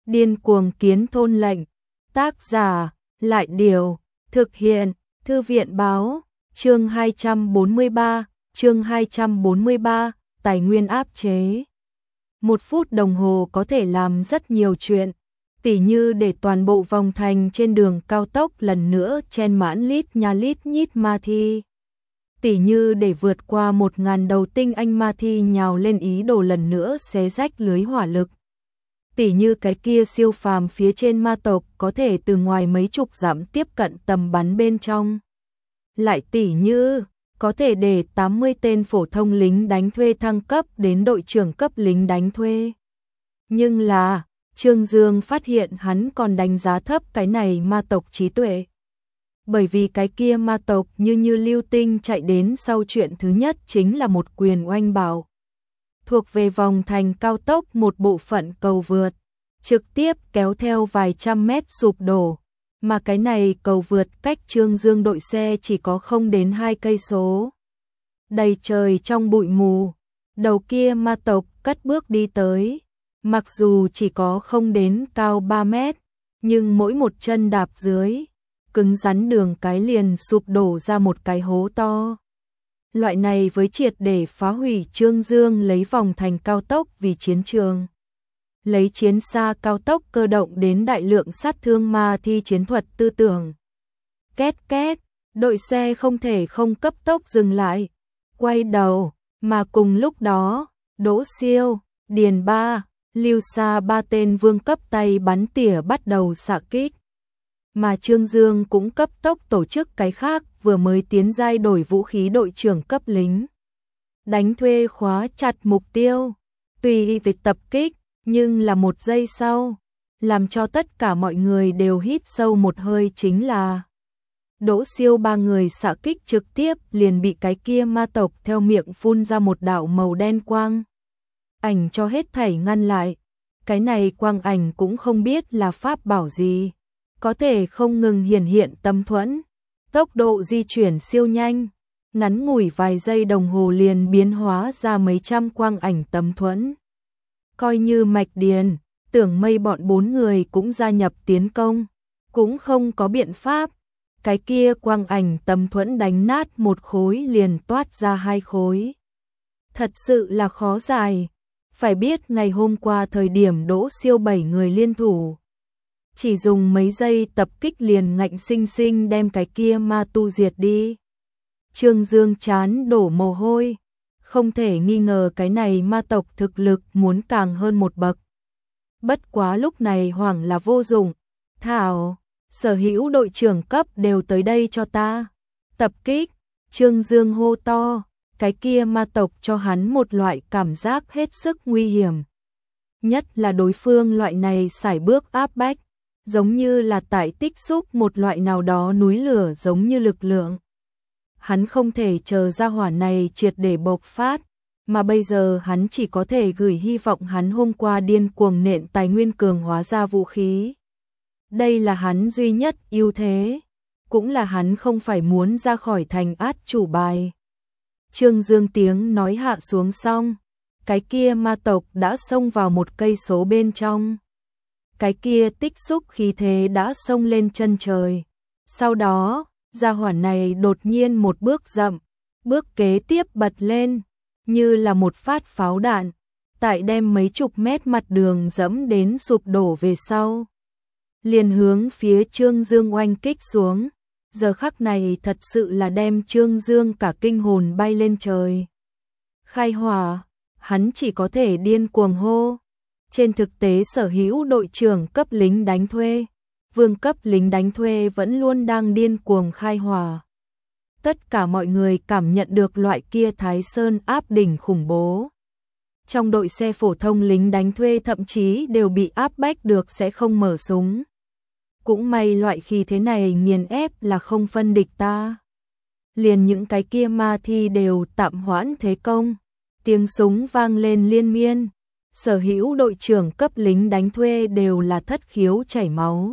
Điên cuồng kiến thôn lệnh. Tác giả, Lại Điều. Thực hiện, Thư viện báo. Chương 243, Tài nguyên áp chế. 1 phút đồng hồ có thể làm rất nhiều chuyện, tỉ như để toàn bộ vòng thành trên đường cao tốc lần nữa chen mãn lít nha lít nhít ma thi. Tỉ như để vượt qua 1000 đầu tinh anh ma thi nhào lên ý đồ lần nữa xé rách lưới hỏa lực. Tỉ như cái kia siêu phàm phía trên ma tộc có thể từ ngoài mấy chục dặm tiếp cận tầm bắn bên trong. Lại tỉ như có thể để 80 tên phổ thông lính đánh thuê thăng cấp đến đội trưởng cấp lính đánh thuê. Nhưng là, Trương Dương phát hiện hắn còn đánh giá thấp cái này ma tộc trí tuệ. Bởi vì cái kia ma tộc như lưu tinh chạy đến sau chuyện thứ nhất chính là một quyền oanh bảo. Thuộc về vòng thành cao tốc một bộ phận cầu vượt, trực tiếp kéo theo vài trăm mét sụp đổ. Mà cái này cầu vượt cách Trương Dương đội xe chỉ có không đến 2 cây số. Đầy trời trong bụi mù, đầu kia ma tộc cất bước đi tới. Mặc dù chỉ có không đến cao 3 mét, nhưng mỗi một chân đạp dưới, cứng rắn đường cái liền sụp đổ ra một cái hố to. Loại này với triệt để phá hủy Trương Dương lấy vòng thành cao tốc vì chiến trường. Lấy chiến xa cao tốc cơ động đến đại lượng sát thương ma thi chiến thuật tư tưởng. Két két, đội xe không thể không cấp tốc dừng lại, quay đầu, mà cùng lúc đó, Đỗ Siêu, Điền Ba, Lưu Sa 3 tên vương cấp tay bắn tỉa bắt đầu xạ kích. Mà Trương Dương cũng cấp tốc tổ chức cái khác vừa mới tiến giai đổi vũ khí đội trưởng cấp lính. Đánh thuê khóa chặt mục tiêu, tùy việc tập kích, nhưng là 1 giây sau, làm cho tất cả mọi người đều hít sâu một hơi chính là Đỗ Siêu 3 người xạ kích trực tiếp liền bị cái kia ma tộc theo miệng phun ra một đạo màu đen quang ảnh cho hết thảy ngăn lại. Cái này quang ảnh cũng không biết là pháp bảo gì, có thể không ngừng hiển hiện tâm thuẫn, tốc độ di chuyển siêu nhanh, ngắn ngủi vài giây đồng hồ liền biến hóa ra mấy trăm quang ảnh tâm thuẫn. Coi như Mạch Điền, Tưởng Mây bọn 4 người cũng gia nhập tiến công, cũng không có biện pháp. Cái kia quang ảnh tâm thuẫn đánh nát một khối liền toát ra 2 khối. Thật sự là khó giải. Phải biết ngày hôm qua thời điểm Đỗ Siêu 7 người liên thủ, chỉ dùng mấy giây tập kích liền ngạnh sinh sinh đem cái kia ma tu diệt đi. Trương Dương chán đổ mồ hôi, không thể nghi ngờ cái này ma tộc thực lực muốn càng hơn một bậc. Bất quá lúc này hoảng là vô dụng. Thảo, sở hữu đội trưởng cấp đều tới đây cho ta. Tập kích, Trương Dương hô to, cái kia ma tộc cho hắn một loại cảm giác hết sức nguy hiểm. Nhất là đối phương loại này sải bước áp bách, giống như là tại tích xúc một loại nào đó núi lửa giống như lực lượng. Hắn không thể chờ ra hỏa này triệt để bộc phát, mà bây giờ hắn chỉ có thể gửi hy vọng hắn hôm qua điên cuồng nện tài nguyên cường hóa ra vũ khí. Đây là hắn duy nhất ưu thế, cũng là hắn không phải muốn ra khỏi thành át chủ bài. Trương Dương tiếng nói hạ xuống xong, cái kia ma tộc đã xông vào 1 cây số bên trong. Cái kia tích xúc khí thế đã xông lên chân trời. Sau đó, gia hỏa này đột nhiên một bước dậm, bước kế tiếp bật lên, như là một phát pháo đạn, tại đem mấy chục mét mặt đường dẫm đến sụp đổ về sau. Liền hướng phía Trương Dương oanh kích xuống. Giờ khắc này thật sự là đem Trương Dương cả kinh hồn bay lên trời. Khai hỏa, hắn chỉ có thể điên cuồng hô. Trên thực tế sở hữu đội trưởng cấp lính đánh thuê, vương cấp lính đánh thuê vẫn luôn đang điên cuồng khai hỏa. Tất cả mọi người cảm nhận được loại kia Thái Sơn áp đỉnh khủng bố. Trong đội xe phổ thông lính đánh thuê thậm chí đều bị áp bách được sẽ không mở súng. Cũng may loại khí thế này nghiền ép là không phân địch ta. Liền những cái kia ma thi đều tạm hoãn thế công. Tiếng súng vang lên liên miên. Sở hữu đội trưởng cấp lính đánh thuê đều là thất khiếu chảy máu.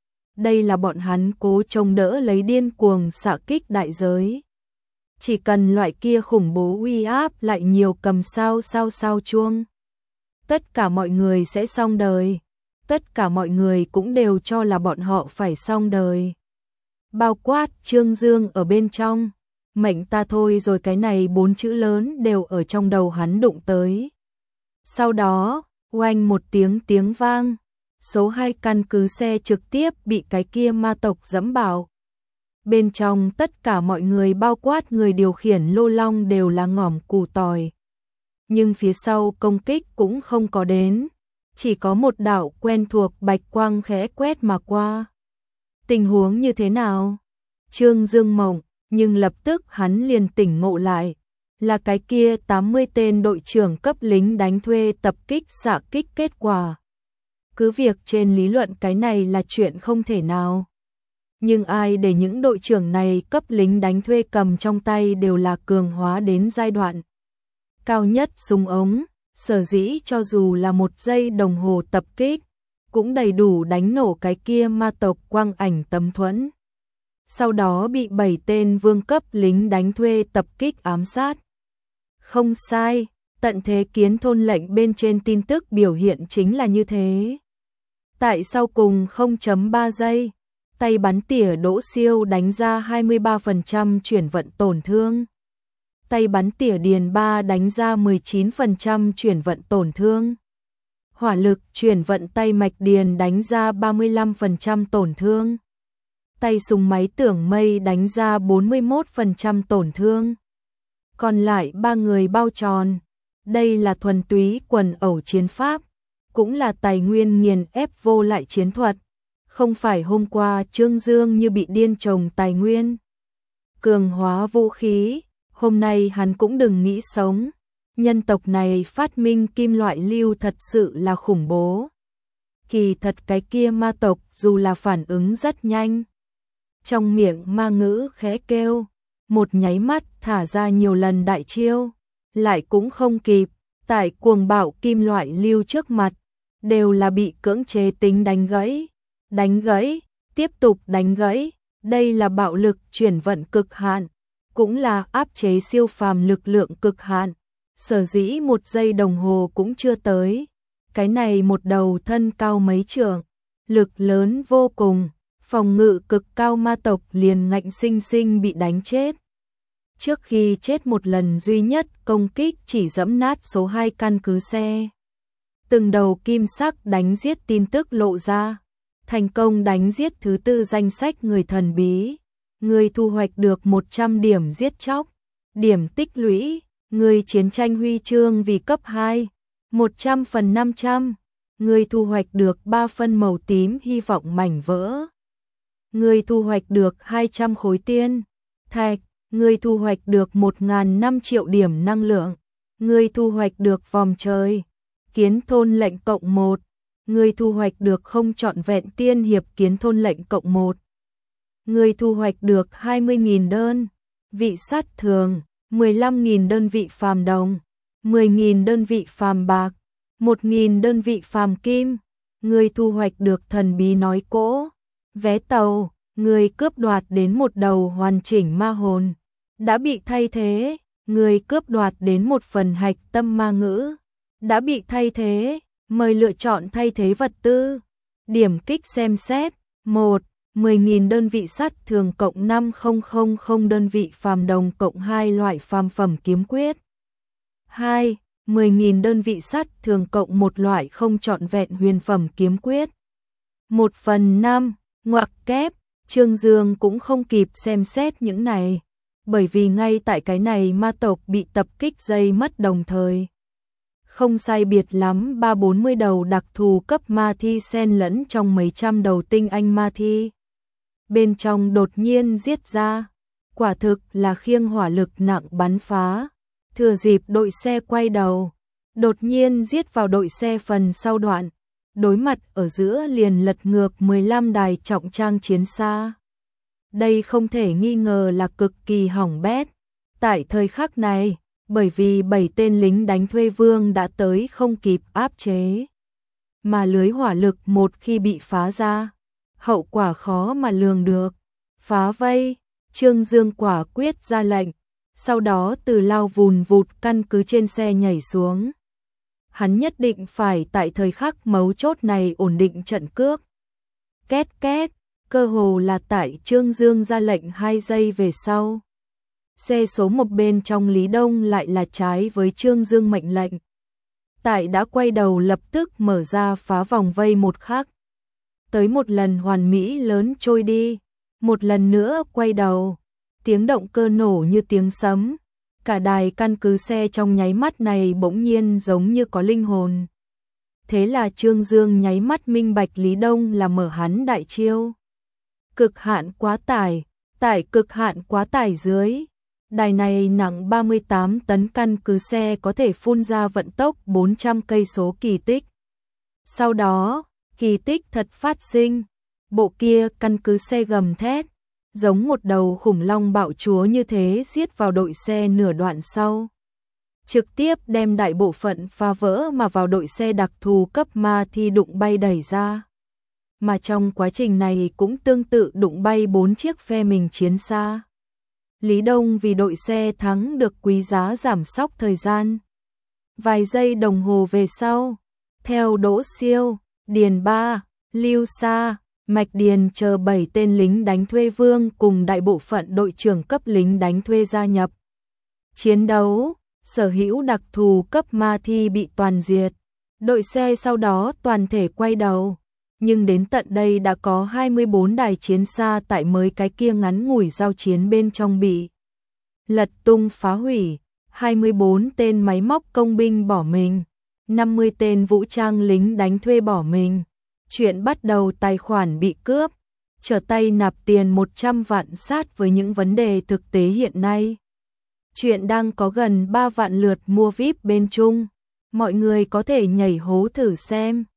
Đây là bọn hắn cố trông đỡ lấy điên cuồng xạ kích đại giới. Chỉ cần loại kia khủng bố uy áp lại nhiều cầm sao chuông, tất cả mọi người sẽ xong đời. tất cả mọi người cũng đều cho là bọn họ phải xong đời. Bao quát Trương Dương ở bên trong, mệnh ta thôi rồi, cái này 4 chữ lớn đều ở trong đầu hắn đụng tới. Sau đó, oanh một tiếng vang, số 2 căn cứ xe trực tiếp bị cái kia ma tộc giẫm bảo. Bên trong tất cả mọi người bao quát người điều khiển lô long đều là ngỏm củ tỏi. Nhưng phía sau công kích cũng không có đến, chỉ có một đạo quen thuộc bạch quang khẽ quét mà qua. Tình huống như thế nào? Trương Dương mộng, nhưng lập tức hắn liền tỉnh ngộ lại, là cái kia 80 tên đội trưởng cấp lính đánh thuê tập kích xạ kích kết quả. Cứ việc trên lý luận cái này là chuyện không thể nào. Nhưng ai để những đội trưởng này cấp lính đánh thuê cầm trong tay đều là cường hóa đến giai đoạn cao nhất súng ống, sở dĩ cho dù là 1 giây đồng hồ tập kích, cũng đầy đủ đánh nổ cái kia ma tộc quang ảnh tấm thuẫn. Sau đó bị 7 tên vương cấp lính đánh thuê tập kích ám sát. Không sai, tận thế kiến thôn lệnh bên trên tin tức biểu hiện chính là như thế. Tại sau cùng 0.3 giây, tay bắn tỉa Đỗ Siêu đánh ra 23% chuyển vận tổn thương. Tay bắn tỉa Điền Ba đánh ra 19% chuyển vận tổn thương. Hỏa lực chuyển vận tay Mạch Điền đánh ra 35% tổn thương. Tay súng máy Tưởng Mây đánh ra 41% tổn thương. Còn lại 3 người bao tròn. Đây là thuần túy quần ẩu chiến pháp, cũng là tài nguyên nghiền ép vô lại chiến thuật. Không phải hôm qua Trương Dương như bị điên trồng tài nguyên, cường hóa vũ khí, hôm nay hắn cũng đừng nghĩ sống. Nhân tộc này phát minh kim loại lưu thật sự là khủng bố. Kỳ thật cái kia ma tộc dù là phản ứng rất nhanh, trong miệng ma ngữ khẽ kêu, một nháy mắt thả ra nhiều lần đại chiêu, lại cũng không kịp, tại cuồng bạo kim loại lưu trước mặt, đều là bị cưỡng chế tính đánh gãy, tiếp tục đánh gãy, đây là bạo lực chuyển vận cực hạn, cũng là áp chế siêu phàm lực lượng cực hạn, sở dĩ 1 giây đồng hồ cũng chưa tới, cái này một đầu thân cao mấy trượng, lực lớn vô cùng, phòng ngự cực cao ma tộc liền ngạnh sinh sinh bị đánh chết. Trước khi chết một lần duy nhất công kích chỉ giẫm nát số 2 căn cứ xe. Từng đầu kim sắc đánh giết tin tức lộ ra, thành công đánh giết thứ 4 danh sách người thần bí, người thu hoạch được 100 điểm giết chóc, điểm tích lũy, người chiến tranh huy chương vì cấp 2, 100 phần 500, người thu hoạch được 3 phân màu tím hy vọng mảnh vỡ, người thu hoạch được 200 khối tiên thạch, người thu hoạch được 1.500 triệu điểm năng lượng, người thu hoạch được vòng trời kiến thôn lệnh cộng 1, người thu hoạch được không trọn vẹn tiên hiệp kiến thôn lệnh cộng 1, người thu hoạch được 20.000 đơn vị sát thường, 15.000 đơn vị phàm đồng, 10.000 đơn vị phàm bạc, 1.000 đơn vị phàm kim, người thu hoạch được thần bí nói cỗ, vé tàu, người cướp đoạt đến một đầu hoàn chỉnh ma hồn, đã bị thay thế, người cướp đoạt đến một phần hạch tâm ma ngữ, đã bị thay thế, mời lựa chọn thay thế vật tư. Điểm kích xem xét, 1. 10.000 đơn vị sắt thường cộng 5000 đơn vị phàm đồng cộng 2 loại phàm phẩm kiếm quyết. 2. 10.000 đơn vị sắt thường cộng 1 loại không trọn vẹn huyền phẩm kiếm quyết. 1/5, ngoặc kép, Trương Dương cũng không kịp xem xét những này, bởi vì ngay tại cái này ma tộc bị tập kích dây mất đồng thời. Không sai biệt lắm 340 đầu đặc thù cấp ma thi xen lẫn trong mấy trăm đầu tinh anh ma thi. Bên trong đột nhiên giết ra, quả thực là khiêng hỏa lực nặng bắn phá, thừa dịp đội xe quay đầu, đột nhiên giết vào đội xe phần sau đoạn, đối mặt ở giữa liền lật ngược 15 đài trọng trang chiến xa. Đây không thể nghi ngờ là cực kỳ hỏng bét. Tại thời khắc này, bởi vì 7 tên lính đánh thuê vương đã tới không kịp áp chế, mà lưới hỏa lực một khi bị phá ra, hậu quả khó mà lường được. Phá vây, Trương Dương quả quyết ra lệnh, sau đó từ lao vùn vụt căn cứ trên xe nhảy xuống. hắn nhất định phải tại thời khắc mấu chốt này ổn định trận cước. Két két, cơ hồ là tại Trương Dương ra lệnh 2 giây về sau. Xe số 1 bên trong Lý Đông lại là trái với Trương Dương mệnh lệnh. Tại đã quay đầu lập tức mở ra phá vòng vây một khắc. Tới một lần hoàn mỹ lớn trôi đi, một lần nữa quay đầu. Tiếng động cơ nổ như tiếng sấm. Cả đài căn cứ xe trong nháy mắt này bỗng nhiên giống như có linh hồn. Thế là Trương Dương nháy mắt minh bạch Lý Đông là mở hắn đại chiêu. Cực hạn quá tải, tại cực hạn quá tải dưới. Đài này nặng 38 tấn căn cứ xe có thể phun ra vận tốc 400 cây số kỳ tích. Sau đó, kỳ tích thật phát sinh. Bộ kia căn cứ xe gầm thét, giống một đầu khủng long bạo chúa như thế giết vào đội xe nửa đoạn sau. Trực tiếp đem đại bộ phận phá vỡ mà vào đội xe đặc thù cấp ma thi đụng bay đẩy ra. Mà trong quá trình này cũng tương tự đụng bay 4 chiếc phe mình chiến xa. Lý Đông vì đội xe thắng được quý giá giảm sóc thời gian. Vài giây đồng hồ về sau, theo Đỗ Siêu, Điền Ba, Lưu Sa, Mạch Điền chờ 7 tên lính đánh thuê vương cùng đại bộ phận đội trưởng cấp lính đánh thuê gia nhập chiến đấu. Sở hữu đặc thù cấp ma thi bị toàn diệt. Đội xe sau đó toàn thể quay đầu. Nhưng đến tận đây đã có 24 đài chiến xa tại mới cái kia ngắn ngủi giao chiến bên trong bị lật tung phá hủy. 24 tên máy móc công binh bỏ mình. 50 tên vũ trang lính đánh thuê bỏ mình. Chuyện bắt đầu tài khoản bị cướp. Trở tay nạp tiền 100 vạn sát với những vấn đề thực tế hiện nay. Chuyện đang có gần 3 vạn lượt mua VIP bên Trung. Mọi người có thể nhảy hố thử xem.